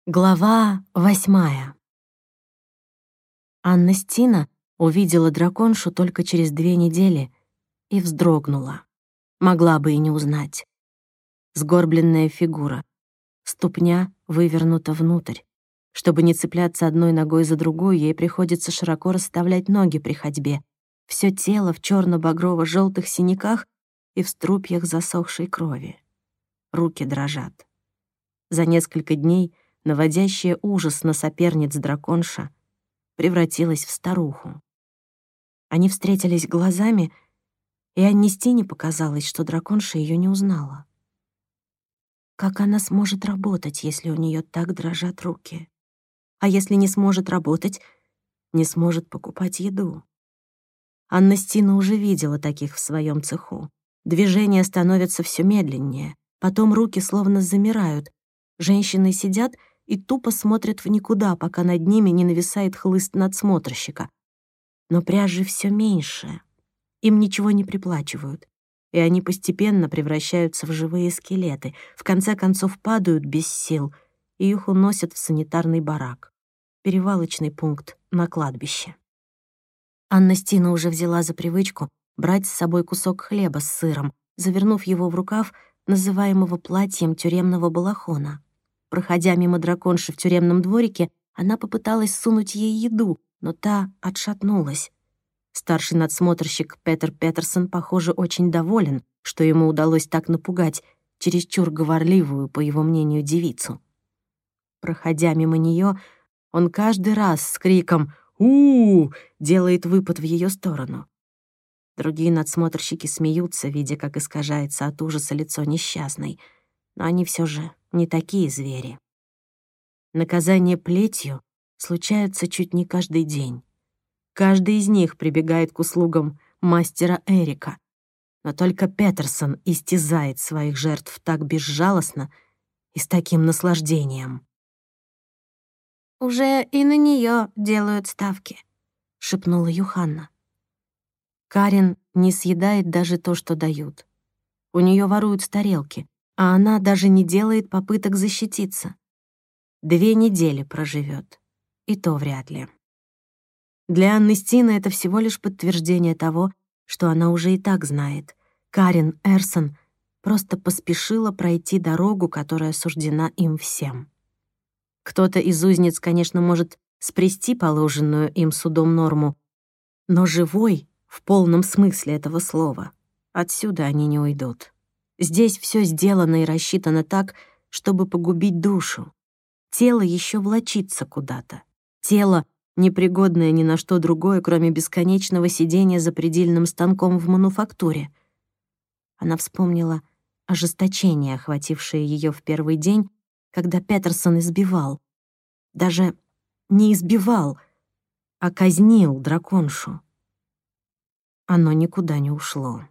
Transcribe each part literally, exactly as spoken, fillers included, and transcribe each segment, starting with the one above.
Глава восьмая. Анна Стина увидела драконшу только через две недели и вздрогнула. Могла бы и не узнать. Сгорбленная фигура, ступня вывернута внутрь. Чтобы не цепляться одной ногой за другую, ей приходится широко расставлять ноги при ходьбе. Всё тело в чёрно-багрово-жёлтых синяках и в струпьях засохшей крови. Руки дрожат. За несколько дней наводящая ужас на соперниц драконша превратилась в старуху. Они встретились глазами, и Анне Стине показалось, что драконша её не узнала. Как она сможет работать, если у неё так дрожат руки? А если не сможет работать, не сможет покупать еду? Анна Стина уже видела таких в своём цеху. Движения становятся всё медленнее, потом руки словно замирают. Женщины сидят и тупо смотрят в никуда, пока над ними не нависает хлыст надсмотрщика. Но пряжи всё меньше, им ничего не приплачивают, и они постепенно превращаются в живые скелеты, в конце концов падают без сил, и их уносят в санитарный барак, перевалочный пункт на кладбище. Анна Стина уже взяла за привычку брать с собой кусок хлеба с сыром, завернув его в рукав называемого платьем тюремного балахона. Проходя мимо драконши в тюремном дворике, она попыталась сунуть ей еду, но та отшатнулась. Старший надсмотрщик Петер Петерсон, похоже, очень доволен, что ему удалось так напугать чересчур говорливую, по его мнению, девицу. Проходя мимо неё, он каждый раз с криком «У-у-у!» делает выпад в её сторону. Другие надсмотрщики смеются, видя, как искажается от ужаса лицо несчастной, но они всё же не такие звери. Наказание плетью случается чуть не каждый день. Каждый из них прибегает к услугам мастера Эрика, но только Петерсон истязает своих жертв так безжалостно и с таким наслаждением. «Уже и на неё делают ставки», — шепнула Юханна. Карен не съедает даже то, что дают. У неё воруют с тарелки, а она даже не делает попыток защититься. Две недели проживёт, и то вряд ли. Для Анны Стины это всего лишь подтверждение того, что она уже и так знает. Карен Эрсон просто поспешила пройти дорогу, которая суждена им всем. Кто-то из узниц, конечно, может спрести положенную им судом норму, но живой, в полном смысле этого слова, отсюда они не уйдут. Здесь всё сделано и рассчитано так, чтобы погубить душу. Тело ещё влачится куда-то. Тело, непригодное ни на что другое, кроме бесконечного сидения за предельным станком в мануфактуре. Она вспомнила ожесточение, охватившее её в первый день, когда Петерсон избивал. Даже не избивал, а казнил драконшу. Оно никуда не ушло.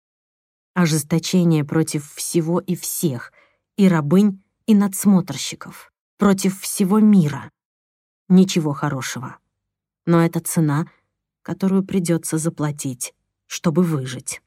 Ожесточение против всего и всех, и рабынь, и надсмотрщиков, против всего мира. Ничего хорошего. Но это цена, которую придётся заплатить, чтобы выжить.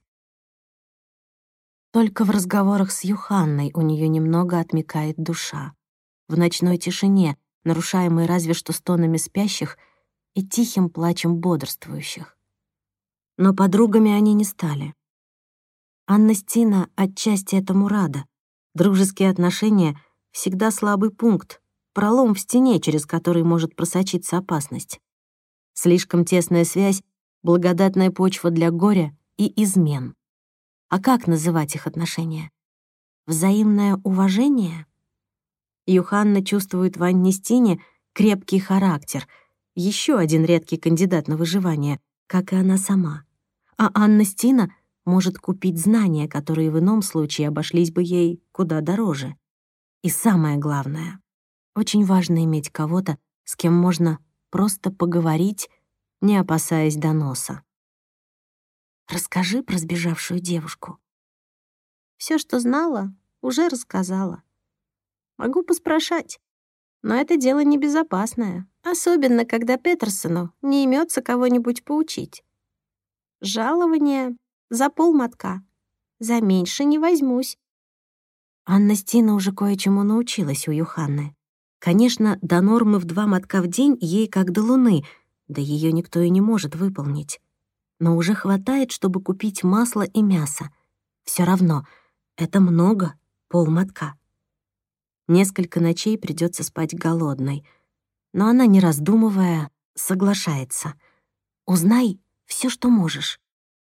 Только в разговорах с Юханной у неё немного отмякает душа. В ночной тишине, нарушаемой разве что стонами спящих и тихим плачем бодрствующих. Но подругами они не стали. Анна Стина отчасти этому рада. Дружеские отношения — всегда слабый пункт, пролом в стене, через который может просочиться опасность. Слишком тесная связь — благодатная почва для горя и измен. А как называть их отношения? Взаимное уважение? Юханна чувствует в Анне Стине крепкий характер, ещё один редкий кандидат на выживание, как и она сама. А Анна Стина может купить знания, которые в ином случае обошлись бы ей куда дороже. И самое главное, очень важно иметь кого-то, с кем можно просто поговорить, не опасаясь доноса. «Расскажи про сбежавшую девушку». «Всё, что знала, уже рассказала. Могу поспрашать, но это дело небезопасное, особенно когда Петерсону не имётся кого-нибудь поучить. Жалование за полмотка. За меньше не возьмусь». Анна Стина уже кое-чему научилась у Юханны. Конечно, до нормы в два мотка в день ей как до луны, да ее никто и не может выполнить. Но уже хватает, чтобы купить масло и мясо. Все равно, это много, полмотка. Несколько ночей придется спать голодной. Но она, не раздумывая, соглашается. «Узнай все, что можешь».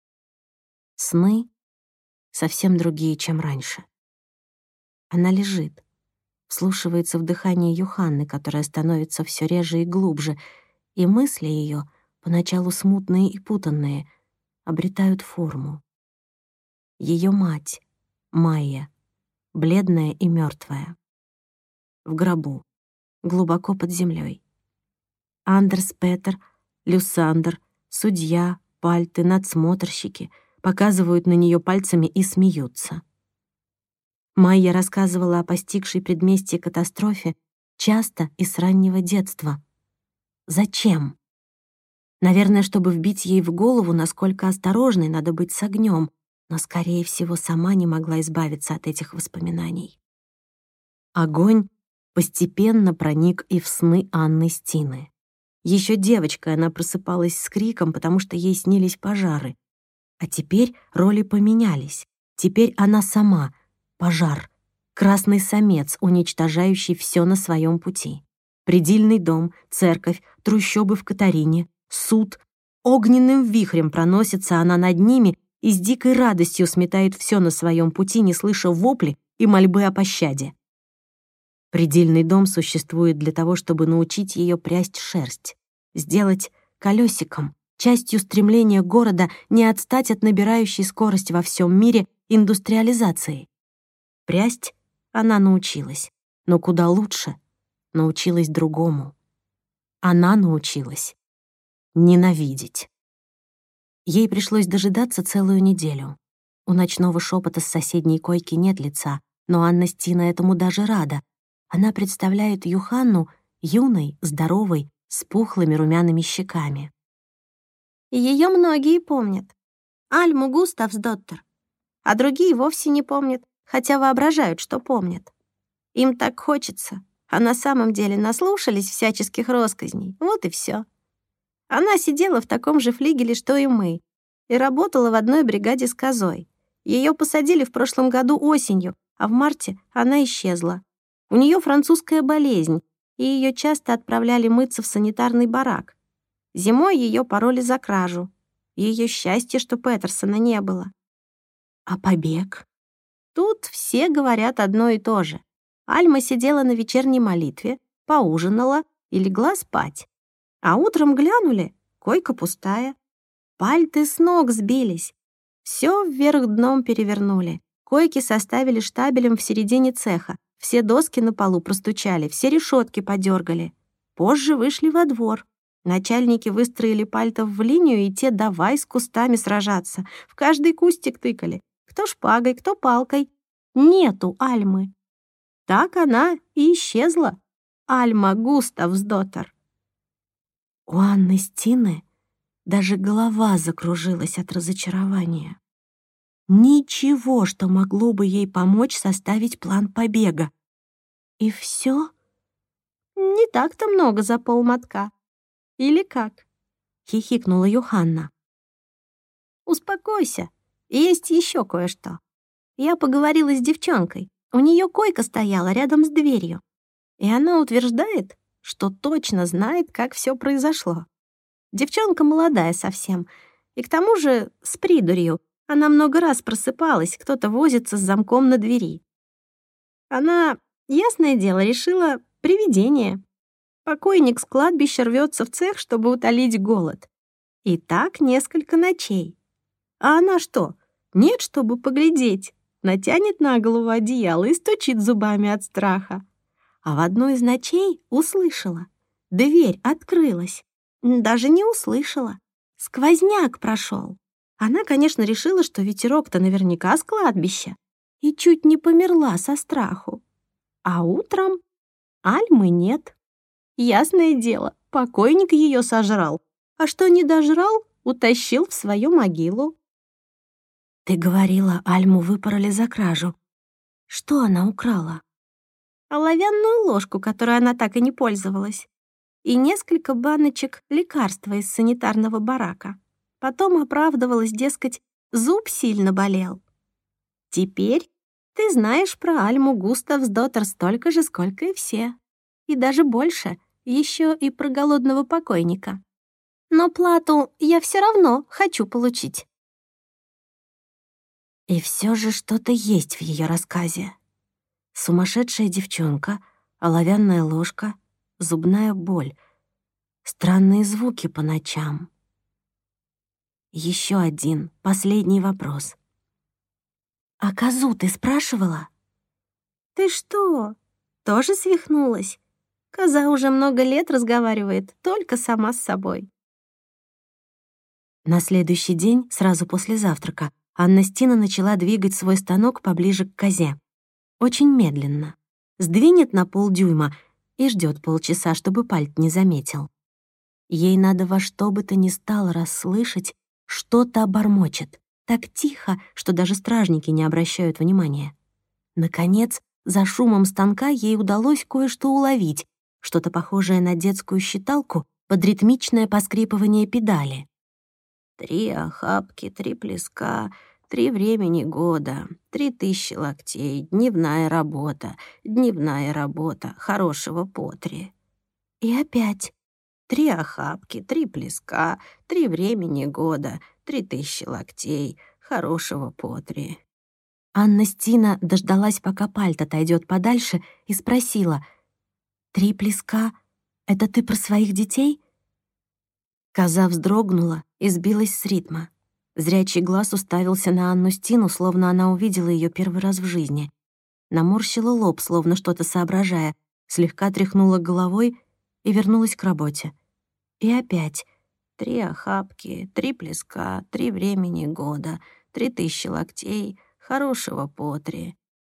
Сны совсем другие, чем раньше. Она лежит, вслушивается в дыхание Юханны, которое становится все реже и глубже, и мысли ее, поначалу смутные и путанные, обретают форму. Ее мать, Майя, бледная и мертвая, в гробу, глубоко под землей. Андерс Петер, Люсандер, судья, пальты, надсмотрщики показывают на нее пальцами и смеются. Майя рассказывала о постигшей предместье катастрофе часто и с раннего детства. Зачем? Наверное, чтобы вбить ей в голову, насколько осторожной надо быть с огнем, но, скорее всего, сама не могла избавиться от этих воспоминаний. Огонь постепенно проник и в сны Анны Стины. Еще девочкой она просыпалась с криком, потому что ей снились пожары. А теперь роли поменялись. Теперь она сама — пожар, красный самец, уничтожающий все на своем пути. Предельный дом, церковь, трущобы в Катарине, суд. Огненным вихрем проносится она над ними и с дикой радостью сметает все на своем пути, не слыша вопли и мольбы о пощаде. Предельный дом существует для того, чтобы научить ее прясть шерсть, сделать колесиком, частью стремления города не отстать от набирающей скорость во всем мире индустриализации. Прясть она научилась, но куда лучше научилась другому. Она научилась ненавидеть. Ей пришлось дожидаться целую неделю. У ночного шепота с соседней койки нет лица, но Анна Стина этому даже рада. Она представляет Юханну юной, здоровой, с пухлыми румяными щеками. Ее многие помнят. Альму Густавсдоттер. А другие вовсе не помнят, хотя воображают, что помнят. Им так хочется, а на самом деле наслушались всяческих россказней. Вот и все. Она сидела в таком же флигеле, что и мы, и работала в одной бригаде с козой. Ее посадили в прошлом году осенью, а в марте она исчезла. У нее французская болезнь, и ее часто отправляли мыться в санитарный барак. Зимой ее пороли за кражу. Ее счастье, что Петерсона не было. А побег? Тут все говорят одно и то же. Альма сидела на вечерней молитве, поужинала и легла спать. А утром глянули, койка пустая. Пальты с ног сбились. Все вверх дном перевернули. Койки составили штабелем в середине цеха. Все доски на полу простучали, все решетки подергали. Позже вышли во двор. Начальники выстроили пальтов в линию, и те давай с кустами сражаться. В каждый кустик тыкали. Кто шпагой, кто палкой. Нету Альмы. Так она и исчезла. Альма Густавсдоттер. У Анны Стины даже голова закружилась от разочарования. Ничего, что могло бы ей помочь составить план побега. И все? Не так-то много за полмотка. Или как? Хихикнула Юханна. Успокойся, есть еще кое-что. Я поговорила с девчонкой. У нее койка стояла рядом с дверью. И она утверждает, что точно знает, как все произошло. Девчонка молодая совсем, и к тому же с придурью. Она много раз просыпалась, кто-то возится с замком на двери. Она, ясное дело, решила привидение. Покойник с кладбища рвется в цех, чтобы утолить голод. И так несколько ночей. А она что? Нет, чтобы поглядеть. Натянет на голову одеяло и стучит зубами от страха. А в одну из ночей услышала. Дверь открылась. Даже не услышала. Сквозняк прошел. Она, конечно, решила, что ветерок-то наверняка с кладбища. И чуть не померла со страху. А утром Альмы нет. Ясное дело, покойник ее сожрал. А что не дожрал, утащил в свою могилу. Ты говорила, Альму выпороли за кражу. Что она украла? оловянную ложку, которой она так и не пользовалась, и несколько баночек лекарства из санитарного барака. Потом оправдывалась, дескать, зуб сильно болел. Теперь ты знаешь про Альму Густавсдоттер столько же, сколько и все. И даже больше, еще и про голодного покойника. Но плату я все равно хочу получить. И все же что-то есть в ее рассказе. Сумасшедшая девчонка, оловянная ложка, зубная боль, странные звуки по ночам. Еще один, последний вопрос. «А козу ты спрашивала?» Ты что, тоже свихнулась? Коза уже много лет разговаривает, только сама с собой. На следующий день, сразу после завтрака, Анна Стина начала двигать свой станок поближе к козе. Очень медленно. Сдвинет на полдюйма и ждет полчаса, чтобы пальт не заметил. Ей надо во что бы то ни стало расслышать, что-то бормочет. Так тихо, что даже стражники не обращают внимания. Наконец, за шумом станка ей удалось кое-что уловить, что-то похожее на детскую считалку под ритмичное поскрипывание педали. Три охапки, три плеска, три времени года, три тысячи локтей, дневная работа, дневная работа, хорошего потри. И опять три охапки, три плеска, три времени года, три тысячи локтей, хорошего потри. Анна Стина дождалась, пока пальт отойдет подальше, и спросила: «Три плеска — это ты про своих детей?» Коза вздрогнула и сбилась с ритма. Зрячий глаз уставился на Анну Стину, словно она увидела ее первый раз в жизни. Наморщила лоб, словно что-то соображая, слегка тряхнула головой и вернулась к работе. И опять три охапки, три плеска, три времени года, три тысячи локтей, хорошего потри.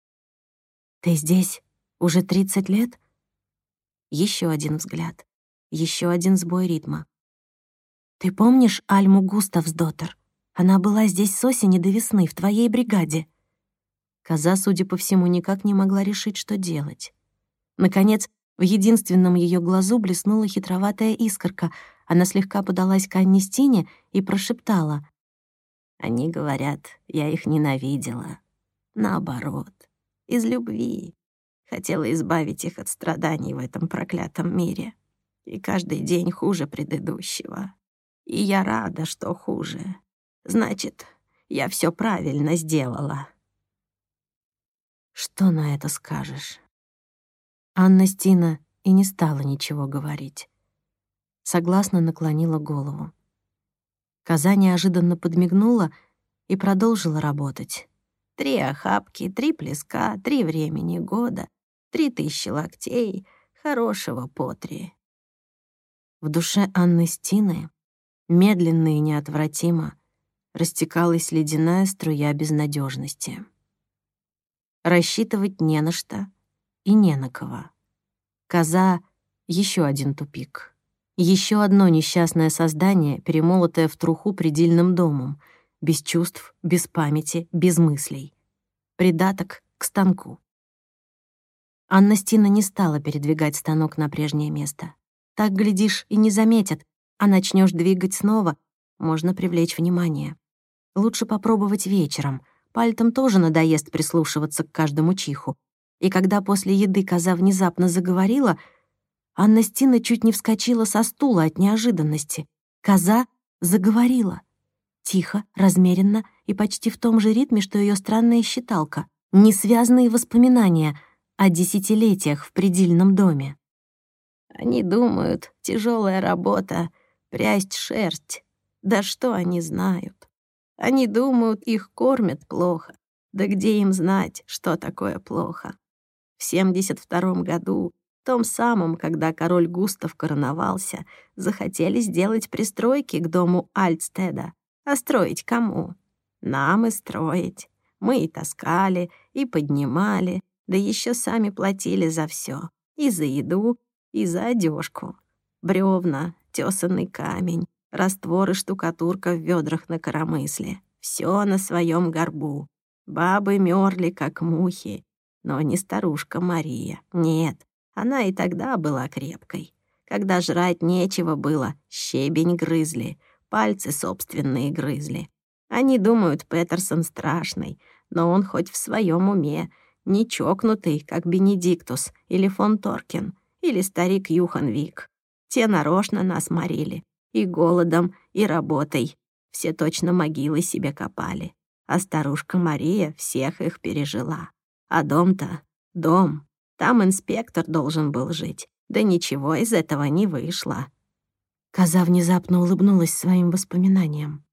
«Ты здесь уже тридцать лет?» Еще один взгляд, еще один сбой ритма. «Ты помнишь Альму Густавсдоттер? Она была здесь с осени до весны, в твоей бригаде». Коза, судя по всему, никак не могла решить, что делать. Наконец, в единственном ее глазу блеснула хитроватая искорка. Она слегка подалась к Анне Стине и прошептала: «Они говорят, я их ненавидела. Наоборот, из любви. Хотела избавить их от страданий в этом проклятом мире. И каждый день хуже предыдущего. И я рада, что хуже. Значит, я все правильно сделала». Что на это скажешь? Анна Стина и не стала ничего говорить. Согласно наклонила голову. Коза неожиданно подмигнула и продолжила работать. Три охапки, три плеска, три времени года, три тысячи локтей, хорошего потри. В душе Анны Стины медленно и неотвратимо растекалась ледяная струя безнадежности. Рассчитывать не на что и не на кого. Коза — еще один тупик. Еще одно несчастное создание, перемолотое в труху предельным домом, без чувств, без памяти, без мыслей. Придаток к станку. Анна Стина не стала передвигать станок на прежнее место. Так, глядишь, и не заметят, а начнешь двигать снова, можно привлечь внимание. Лучше попробовать вечером. Пальтам тоже надоест прислушиваться к каждому чиху. И когда после еды коза внезапно заговорила, Анна Стина чуть не вскочила со стула от неожиданности. Коза заговорила. Тихо, размеренно и почти в том же ритме, что ее странная считалка. Несвязные воспоминания о десятилетиях в предельном доме. Они думают, тяжелая работа — прясть шерсть. Да что они знают? Они думают, их кормят плохо. Да где им знать, что такое плохо? В семьдесят втором году, том самом, когда король Густав короновался, захотели сделать пристройки к дому Альтстеда. А строить кому? Нам и строить. Мы и таскали, и поднимали, да еще сами платили за все. И за еду, и за одежку. Бревна, тесанный камень, раствор и штукатурка в ведрах на коромысле. Все на своем горбу. Бабы мерли, как мухи. Но не старушка Мария, нет, она и тогда была крепкой. Когда жрать нечего было, щебень грызли, пальцы собственные грызли. Они думают, Петерсон страшный, но он хоть в своем уме, не чокнутый, как Бенедиктус или фон Торкин, или старик Юхан Вик. Те нарочно нас морили. И голодом, и работой. Все точно могилы себе копали. А старушка Мария всех их пережила. А дом-то — дом. Там инспектор должен был жить. Да ничего из этого не вышло. Коза внезапно улыбнулась своим воспоминаниям.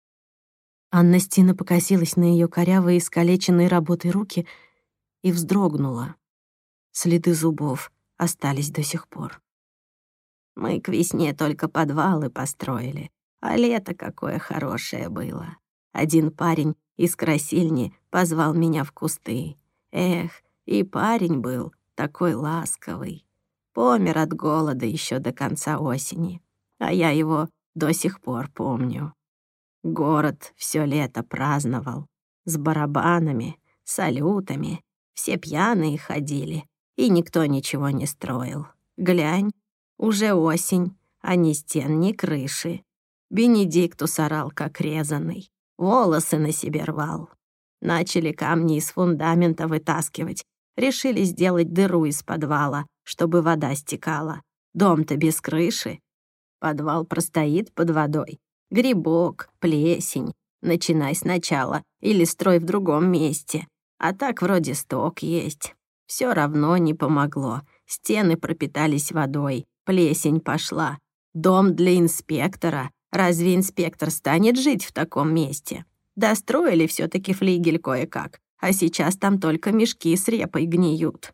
Анна Стина покосилась на ее корявые, искалеченные работой руки и вздрогнула. Следы зубов остались до сих пор. Мы к весне только подвалы построили, а лето какое хорошее было. Один парень из Красильни позвал меня в кусты. Эх, и парень был такой ласковый. Помер от голода еще до конца осени, а я его до сих пор помню. Город все лето праздновал, с барабанами, салютами. Все пьяные ходили, и никто ничего не строил. Глянь, уже осень, а ни стен, ни крыши. Бенедиктус орал, как резаный, волосы на себе рвал. Начали камни из фундамента вытаскивать, решили сделать дыру из подвала, чтобы вода стекала. Дом-то без крыши. Подвал простоит под водой. Грибок, плесень. Начинай сначала или строй в другом месте. А так вроде сток есть. Все равно не помогло. Стены пропитались водой, плесень пошла. Дом для инспектора. Разве инспектор станет жить в таком месте? Достроили все таки флигель кое-как, а сейчас там только мешки с репой гниют.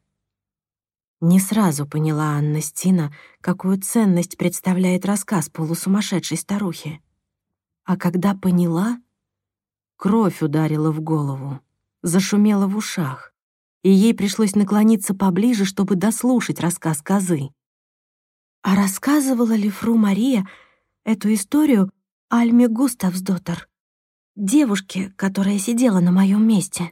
Не сразу поняла Анна Стина, какую ценность представляет рассказ полусумасшедшей старухи. А когда поняла, кровь ударила в голову, зашумела в ушах, и ей пришлось наклониться поближе, чтобы дослушать рассказ козы. А рассказывала ли фру Мария эту историю Альме Густавсдоттер, девушке, которая сидела на моем месте?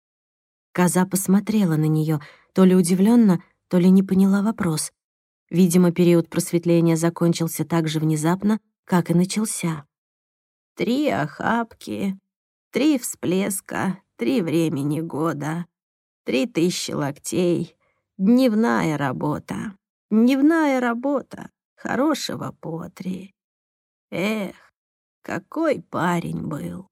Коза посмотрела на нее, то ли удивленно, то ли не поняла вопрос. Видимо, период просветления закончился так же внезапно, как и начался. Три охапки, три всплеска, три времени года, три тысячи локтей, дневная работа, дневная работа, хорошего по три. Эх, какой парень был.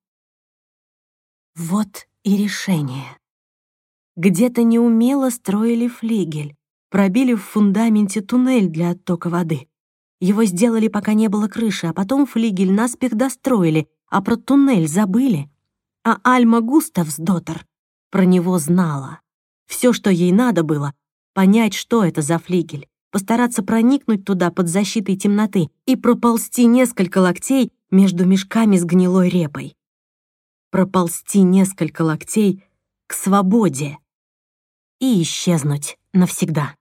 Вот и решение. Где-то неумело строили флигель, пробили в фундаменте туннель для оттока воды. Его сделали, пока не было крыши, а потом флигель наспех достроили, а про туннель забыли. А Альма Густавсдоттер про него знала. Все, что ей надо было, понять, что это за флигель, постараться проникнуть туда под защитой темноты и проползти несколько локтей между мешками с гнилой репой. Проползти несколько локтей к свободе и исчезнуть навсегда.